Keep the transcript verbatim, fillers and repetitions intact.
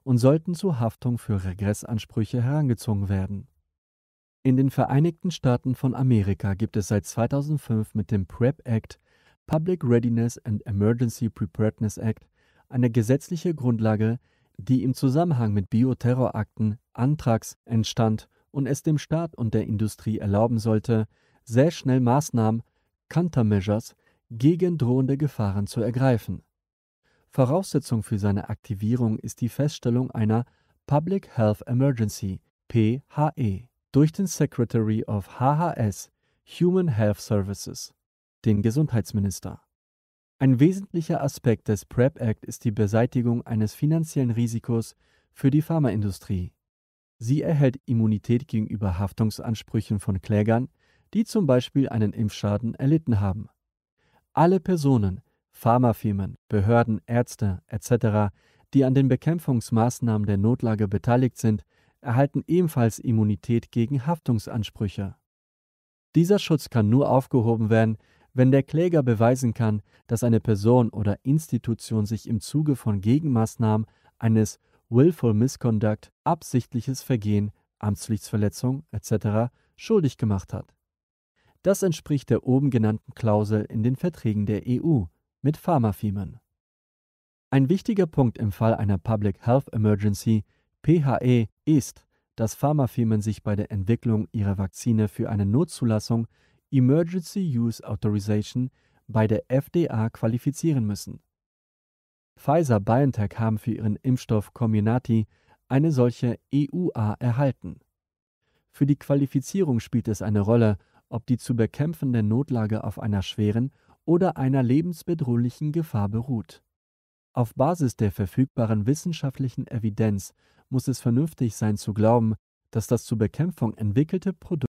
und sollten zur Haftung für Regressansprüche herangezogen werden. In den Vereinigten Staaten von Amerika gibt es seit zweitausendfünf mit dem PrEP Act, Public Readiness and Emergency Preparedness Act, eine gesetzliche Grundlage, die im Zusammenhang mit Bioterrorakten, Anthrax entstand und es dem Staat und der Industrie erlauben sollte, sehr schnell Maßnahmen, Countermeasures, gegen drohende Gefahren zu ergreifen. Voraussetzung für seine Aktivierung ist die Feststellung einer Public Health Emergency, P H E, durch den Secretary of H H S, Human Health Services, den Gesundheitsminister. Ein wesentlicher Aspekt des PrEP Act ist die Beseitigung eines finanziellen Risikos für die Pharmaindustrie. Sie erhält Immunität gegenüber Haftungsansprüchen von Klägern, die zum Beispiel einen Impfschaden erlitten haben. Alle Personen, Pharmafirmen, Behörden, Ärzte et cetera, die an den Bekämpfungsmaßnahmen der Notlage beteiligt sind, erhalten ebenfalls Immunität gegen Haftungsansprüche. Dieser Schutz kann nur aufgehoben werden, wenn der Kläger beweisen kann, dass eine Person oder Institution sich im Zuge von Gegenmaßnahmen eines Willful Misconduct, absichtliches Vergehen, Amtspflichtverletzung et cetera schuldig gemacht hat. Das entspricht der oben genannten Klausel in den Verträgen der E U mit Pharmafirmen. Ein wichtiger Punkt im Fall einer Public Health Emergency, P H E, ist, dass Pharmafirmen sich bei der Entwicklung ihrer Vakzine für eine Notzulassung Emergency Use Authorization bei der F D A qualifizieren müssen. Pfizer-BioNTech haben für ihren Impfstoff Comirnaty eine solche E U A erhalten. Für die Qualifizierung spielt es eine Rolle, ob die zu bekämpfende Notlage auf einer schweren oder einer lebensbedrohlichen Gefahr beruht. Auf Basis der verfügbaren wissenschaftlichen Evidenz muss es vernünftig sein zu glauben, dass das zur Bekämpfung entwickelte Produkt